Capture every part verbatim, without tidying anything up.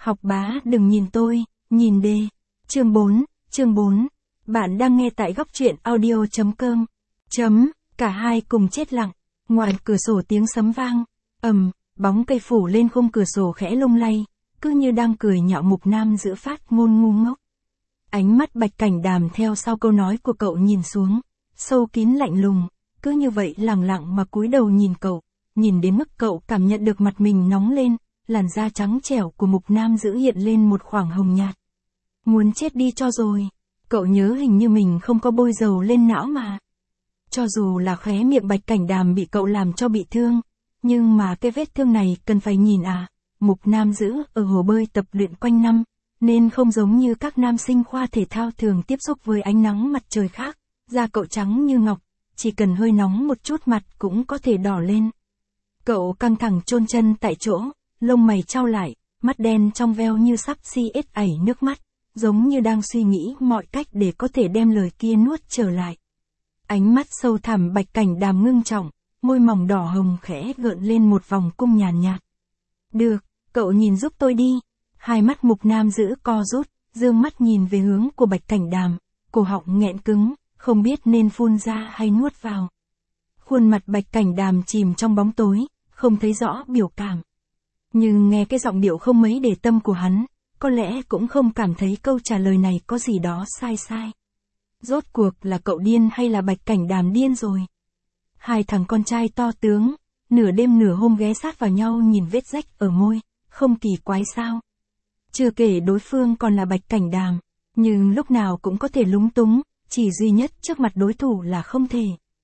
Học bá đừng nhìn tôi, nhìn đề. Chương bốn, chương bốn. Bạn đang nghe tại góc truyện audio.com. Chấm, cả hai cùng chết lặng. Ngoài cửa sổ tiếng sấm vang, ầm, bóng cây phủ lên khung cửa sổ khẽ lung lay, cứ như đang cười nhạo Mục Nam Giữ phát ngôn ngu ngốc. Ánh mắt Bạch Cảnh Đàm theo sau câu nói của cậu nhìn xuống, sâu kín lạnh lùng, cứ như vậy lẳng lặng mà cúi đầu nhìn cậu, nhìn đến mức cậu cảm nhận được mặt mình nóng lên, làn da trắng trẻo của Mục Nam Giữ hiện lên một khoảng hồng nhạt. Muốn chết đi cho rồi, cậu nhớ hình như mình không có bôi dầu lên não mà. Cho dù là khóe miệng Bạch Cảnh Đàm bị cậu làm cho bị thương, nhưng mà cái vết thương này cần phải nhìn à, Mục Nam Giữ ở hồ bơi tập luyện quanh năm, nên không giống như các nam sinh khoa thể thao thường tiếp xúc với ánh nắng mặt trời khác, da cậu trắng như ngọc, chỉ cần hơi nóng một chút mặt cũng có thể đỏ lên. Cậu căng thẳng chôn chân tại chỗ, lông mày chau lại, mắt đen trong veo như sắp si ết ảy nước mắt, giống như đang suy nghĩ mọi cách để có thể đem lời kia nuốt trở lại. Ánh mắt sâu thẳm Bạch Cảnh Đàm ngưng trọng, môi mỏng đỏ hồng khẽ gợn lên một vòng cung nhàn nhạt. Được, cậu nhìn giúp tôi đi. Hai mắt Mục Nam Giữ co rút, dương mắt nhìn về hướng của Bạch Cảnh Đàm, cổ họng nghẹn cứng, không biết nên phun ra hay nuốt vào. Khuôn mặt Bạch Cảnh Đàm chìm trong bóng tối, không thấy rõ biểu cảm. Nhưng nghe cái giọng điệu không mấy để tâm của hắn, có lẽ cũng không cảm thấy câu trả lời này có gì đó sai sai. Rốt cuộc là cậu điên hay là Bạch Cảnh Đàm điên rồi? Hai thằng con trai to tướng, nửa đêm nửa hôm ghé sát vào nhau nhìn vết rách ở môi, không kỳ quái sao? Chưa kể đối phương còn là Bạch Cảnh Đàm, nhưng lúc nào cũng có thể lúng túng, chỉ duy nhất trước mặt đối thủ là không thể.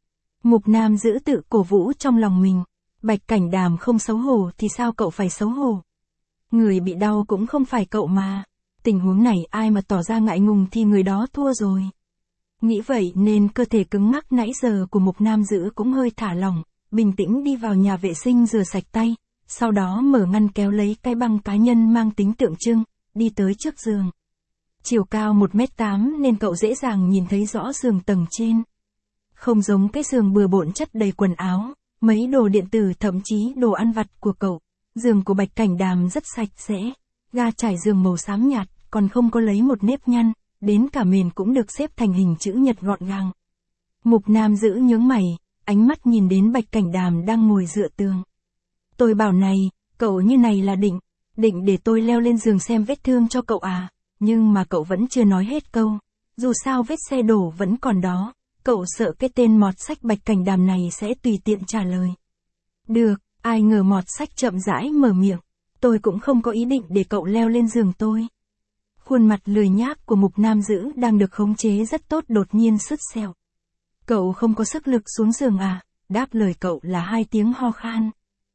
Mục Nam Giữ tự cổ vũ trong lòng mình, Bạch Cảnh Đàm không xấu hổ thì sao cậu phải xấu hổ? Người bị đau cũng không phải cậu mà, tình huống này ai mà tỏ ra ngại ngùng thì người đó thua rồi. Nghĩ vậy nên cơ thể cứng ngắc nãy giờ của Mục Nam Giữ cũng hơi thả lỏng, bình tĩnh đi vào nhà vệ sinh rửa sạch tay, sau đó mở ngăn kéo lấy cái băng cá nhân mang tính tượng trưng, đi tới trước giường. Chiều cao một mét tám nên cậu dễ dàng nhìn thấy rõ giường tầng trên. Không giống cái giường bừa bộn chất đầy quần áo, mấy đồ điện tử thậm chí đồ ăn vặt của cậu. Giường của Bạch Cảnh Đàm rất sạch sẽ, ga trải giường màu xám nhạt, còn không có lấy một nếp nhăn, đến cả mền cũng được xếp thành hình chữ nhật gọn gàng. Mục Nam Giữ nhướng mày, ánh mắt nhìn đến Bạch Cảnh Đàm đang ngồi dựa tường. Tôi bảo này, cậu như này là định, định để tôi leo lên giường xem vết thương cho cậu à, nhưng mà cậu vẫn chưa nói hết câu. Dù sao vết xe đổ vẫn còn đó, cậu sợ cái tên mọt sách Bạch Cảnh Đàm này sẽ tùy tiện trả lời. Được, ai ngờ mọt sách chậm rãi mở miệng, tôi cũng không có ý định để cậu leo lên giường tôi. Khuôn mặt lười nhác của Mục Nam Giữ đang được khống chế rất tốt đột nhiên sứt sẹo. Cậu không có sức lực xuống giường à, đáp lời cậu là hai tiếng ho khan.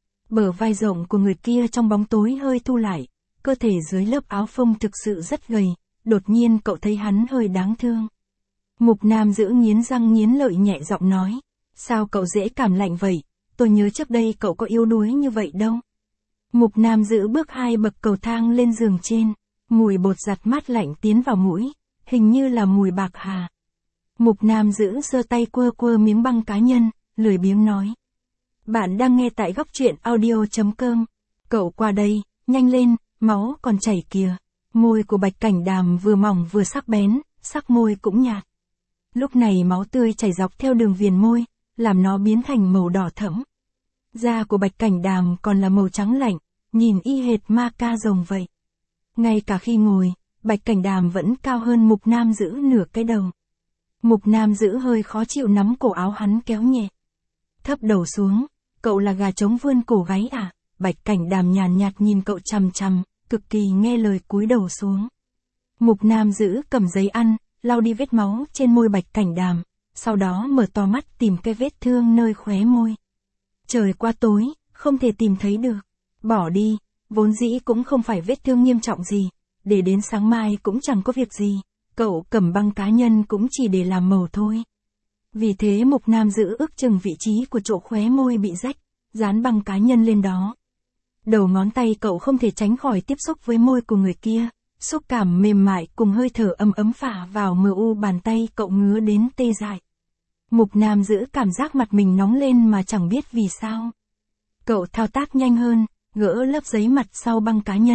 Bờ vai rộng của người kia trong bóng tối hơi thu lại, cơ thể dưới lớp áo phông thực sự rất gầy, đột nhiên cậu thấy hắn hơi đáng thương. Mục Nam Giữ nghiến răng nghiến lợi nhẹ giọng nói, sao cậu dễ cảm lạnh vậy, tôi nhớ trước đây cậu có yếu đuối như vậy đâu. Mục Nam Giữ bước hai bậc cầu thang lên giường trên, mùi bột giặt mát lạnh tiến vào mũi, hình như là mùi bạc hà. Mục Nam Giữ giơ tay quơ quơ miếng băng cá nhân, lười biếng nói. Bạn đang nghe tại góc truyện audio.com. Cậu qua đây, nhanh lên, máu còn chảy kìa. Môi của Bạch Cảnh Đàm vừa mỏng vừa sắc bén, sắc môi cũng nhạt. Lúc này máu tươi chảy dọc theo đường viền môi, làm nó biến thành màu đỏ thẫm. Da của Bạch Cảnh Đàm còn là màu trắng lạnh, nhìn y hệt ma ca rồng vậy. Ngay cả khi ngồi, Bạch Cảnh Đàm vẫn cao hơn Mục Nam Giữ nửa cái đầu. Mục Nam Giữ hơi khó chịu nắm cổ áo hắn kéo nhẹ. Thấp đầu xuống, cậu là gà trống vươn cổ gáy à? Bạch Cảnh Đàm nhàn nhạt nhìn cậu chằm chằm, cực kỳ nghe lời cúi đầu xuống. Mục Nam Giữ cầm giấy ăn, lau đi vết máu trên môi Bạch Cảnh Đàm, sau đó mở to mắt tìm cái vết thương nơi khóe môi. Trời qua tối, không thể tìm thấy được. Bỏ đi, vốn dĩ cũng không phải vết thương nghiêm trọng gì, để đến sáng mai cũng chẳng có việc gì, cậu cầm băng cá nhân cũng chỉ để làm màu thôi. Vì thế Mục Nam Giữ ước chừng vị trí của chỗ khóe môi bị rách, dán băng cá nhân lên đó. Đầu ngón tay cậu không thể tránh khỏi tiếp xúc với môi của người kia, xúc cảm mềm mại cùng hơi thở ấm ấm phả vào mờ u bàn tay cậu ngứa đến tê dại. Mục Nam Giữ cảm giác mặt mình nóng lên mà chẳng biết vì sao. Cậu thao tác nhanh hơn, gỡ lớp giấy mặt sau băng cá nhân,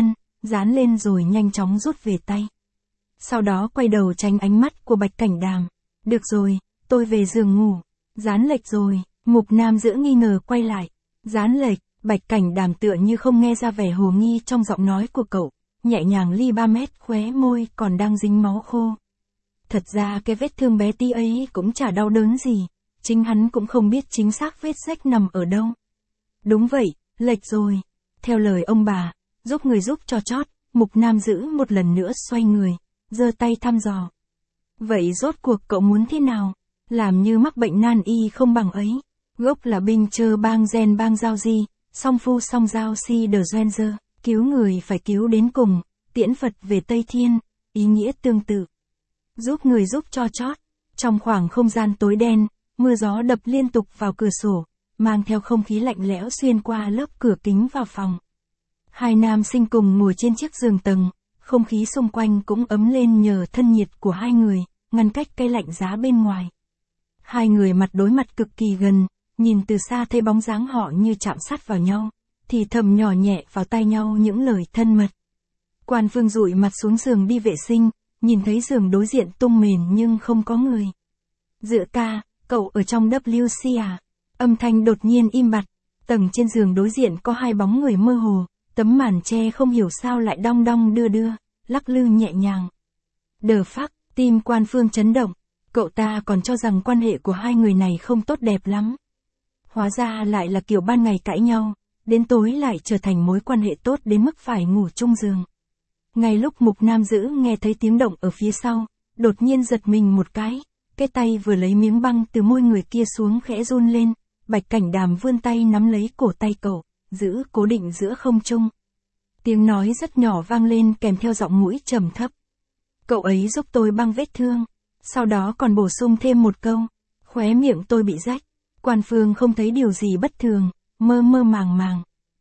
dán lên rồi nhanh chóng rút về tay. Sau đó quay đầu tránh ánh mắt của Bạch Cảnh Đàm. Được rồi, tôi về giường ngủ. Dán lệch rồi, Mục Nam Giữ nghi ngờ quay lại. Dán lệch, Bạch Cảnh Đàm tựa như không nghe ra vẻ hồ nghi trong giọng nói của cậu, nhẹ nhàng ly ba mét khóe môi còn đang dính máu khô. Thật ra cái vết thương bé tí ấy cũng chả đau đớn gì, chính hắn cũng không biết chính xác vết rách nằm ở đâu. Đúng vậy, lệch rồi. Theo lời ông bà, giúp người giúp cho chót, Mục Nam Giữ một lần nữa xoay người, giơ tay thăm dò. Vậy rốt cuộc cậu muốn thế nào? Làm như mắc bệnh nan y không bằng ấy. Gốc là binh chơ bang gen bang giao di, song phu song giao si đờ doen dơ, cứu người phải cứu đến cùng, tiễn Phật về Tây Thiên, ý nghĩa tương tự. Giúp người giúp cho chót. Trong khoảng không gian tối đen, mưa gió đập liên tục vào cửa sổ, mang theo không khí lạnh lẽo xuyên qua lớp cửa kính vào phòng. Hai nam sinh cùng ngồi trên chiếc giường tầng, không khí xung quanh cũng ấm lên nhờ thân nhiệt của hai người, ngăn cách cái lạnh giá bên ngoài. Hai người mặt đối mặt cực kỳ gần, nhìn từ xa thấy bóng dáng họ như chạm sát vào nhau, thì thầm nhỏ nhẹ vào tai nhau những lời thân mật. Quan Vương dụi mặt xuống giường đi vệ sinh, nhìn thấy giường đối diện tung mền nhưng không có người. Dựa ca, cậu ở trong W C à? Âm thanh đột nhiên im bặt, tầng trên giường đối diện có hai bóng người mơ hồ, tấm màn che không hiểu sao lại đong đong đưa đưa, lắc lư nhẹ nhàng. Đờ phắc, tim Quan Phương chấn động, cậu ta còn cho rằng quan hệ của hai người này không tốt đẹp lắm. Hóa ra lại là kiểu ban ngày cãi nhau, đến tối lại trở thành mối quan hệ tốt đến mức phải ngủ chung giường. Ngay lúc Mục Nam Giữ nghe thấy tiếng động ở phía sau, đột nhiên giật mình một cái, cái tay vừa lấy miếng băng từ môi người kia xuống khẽ run lên, Bạch Cảnh Đàm vươn tay nắm lấy cổ tay cậu, giữ cố định giữa không trung. Tiếng nói rất nhỏ vang lên kèm theo giọng mũi trầm thấp. Cậu ấy giúp tôi băng vết thương, sau đó còn bổ sung thêm một câu, khóe miệng tôi bị rách. Quan Phương không thấy điều gì bất thường, mơ mơ màng màng.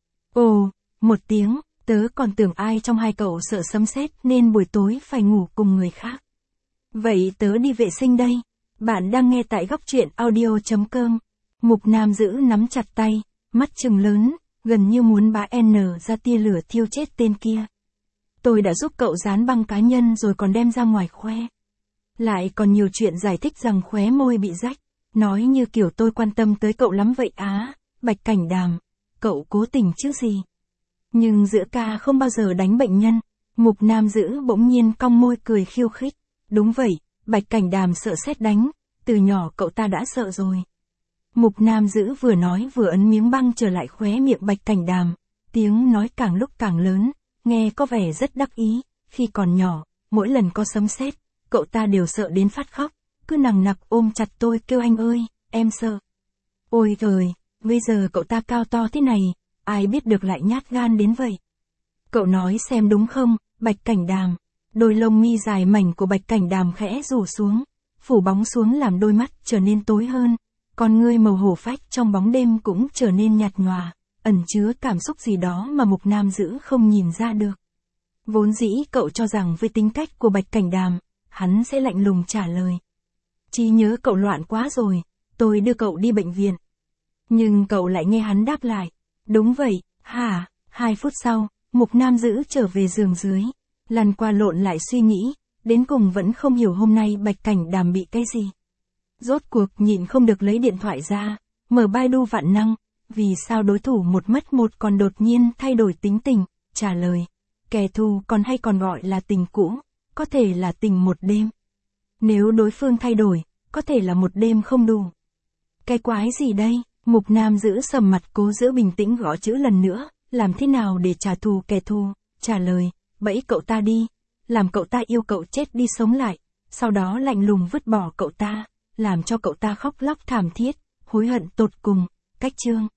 Ồ, một tiếng, tớ còn tưởng ai trong hai cậu sợ sấm sét nên buổi tối phải ngủ cùng người khác. Vậy tớ đi vệ sinh đây. Bạn đang nghe tại góc truyện audio chấm com. Mục Nam Giữ nắm chặt tay, mắt trừng lớn, gần như muốn bá N ra tia lửa thiêu chết tên kia. Tôi đã giúp cậu dán băng cá nhân rồi còn đem ra ngoài khoe. Lại còn nhiều chuyện giải thích rằng khóe môi bị rách. Nói như kiểu tôi quan tâm tới cậu lắm vậy á, Bạch Cảnh Đàm. Cậu cố tình chứ gì. Nhưng Giữa ca không bao giờ đánh bệnh nhân. Mục Nam Giữ bỗng nhiên cong môi cười khiêu khích. Đúng vậy, Bạch Cảnh Đàm sợ sét đánh. Từ nhỏ cậu ta đã sợ rồi. Mục Nam Giữ vừa nói vừa ấn miếng băng trở lại khóe miệng Bạch Cảnh Đàm. Tiếng nói càng lúc càng lớn, nghe có vẻ rất đắc ý. Khi còn nhỏ, mỗi lần có sấm sét, cậu ta đều sợ đến phát khóc. Cứ nằng nặc ôm chặt tôi kêu anh ơi, em sợ. Ôi trời, bây giờ cậu ta cao to thế này, ai biết được lại nhát gan đến vậy. Cậu nói xem đúng không, Bạch Cảnh Đàm. Đôi lông mi dài mảnh của Bạch Cảnh Đàm khẽ rủ xuống, phủ bóng xuống làm đôi mắt trở nên tối hơn. Con ngươi màu hổ phách trong bóng đêm cũng trở nên nhạt nhòa, ẩn chứa cảm xúc gì đó mà Mục Nam Giữ không nhìn ra được. Vốn dĩ cậu cho rằng với tính cách của Bạch Cảnh Đàm, hắn sẽ lạnh lùng trả lời. Trí nhớ cậu loạn quá rồi, tôi đưa cậu đi bệnh viện. Nhưng cậu lại nghe hắn đáp lại. Đúng vậy, hả? Hai phút sau, Mục Nam Giữ trở về giường dưới. Lăn qua lộn lại suy nghĩ, đến cùng vẫn không hiểu hôm nay Bạch Cảnh Đàm bị cái gì. Rốt cuộc nhịn không được lấy điện thoại ra, mở Baidu vạn năng, vì sao đối thủ một mất một còn đột nhiên thay đổi tính tình, trả lời. Kẻ thù còn hay còn gọi là tình cũ, có thể là tình một đêm. Nếu đối phương thay đổi, có thể là một đêm không đủ. Cái quái gì đây? Mục Nam Giữ sầm mặt cố giữ bình tĩnh gõ chữ lần nữa, làm thế nào để trả thù kẻ thù, trả lời, bẫy cậu ta đi, làm cậu ta yêu cậu chết đi sống lại, sau đó lạnh lùng vứt bỏ cậu ta, làm cho cậu ta khóc lóc thảm thiết, hối hận tột cùng, cách chương.